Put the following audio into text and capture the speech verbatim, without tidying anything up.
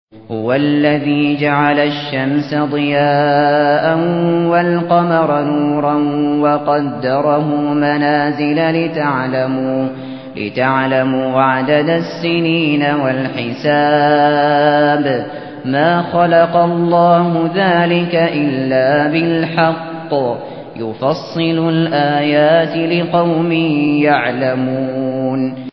هُوَ الَّذِي جَعَلَ الشَّمْسَ ضِيَاءً وَالْقَمَرَ نُورًا وَقَدَّرَهُ مَنَازِلَ لِتَعْلَمُوا لِتَعْلَمُوا عَدَدَ السِّنِينَ وَالْحِسَابَ ۚ مَا خَلَقَ اللَّهُ ذَلِكَ إِلَّا بِالْحَقِّ ۚ يُفَصِّلُ الْآيَاتِ لِقَوْمٍ يَعْلَمُونَ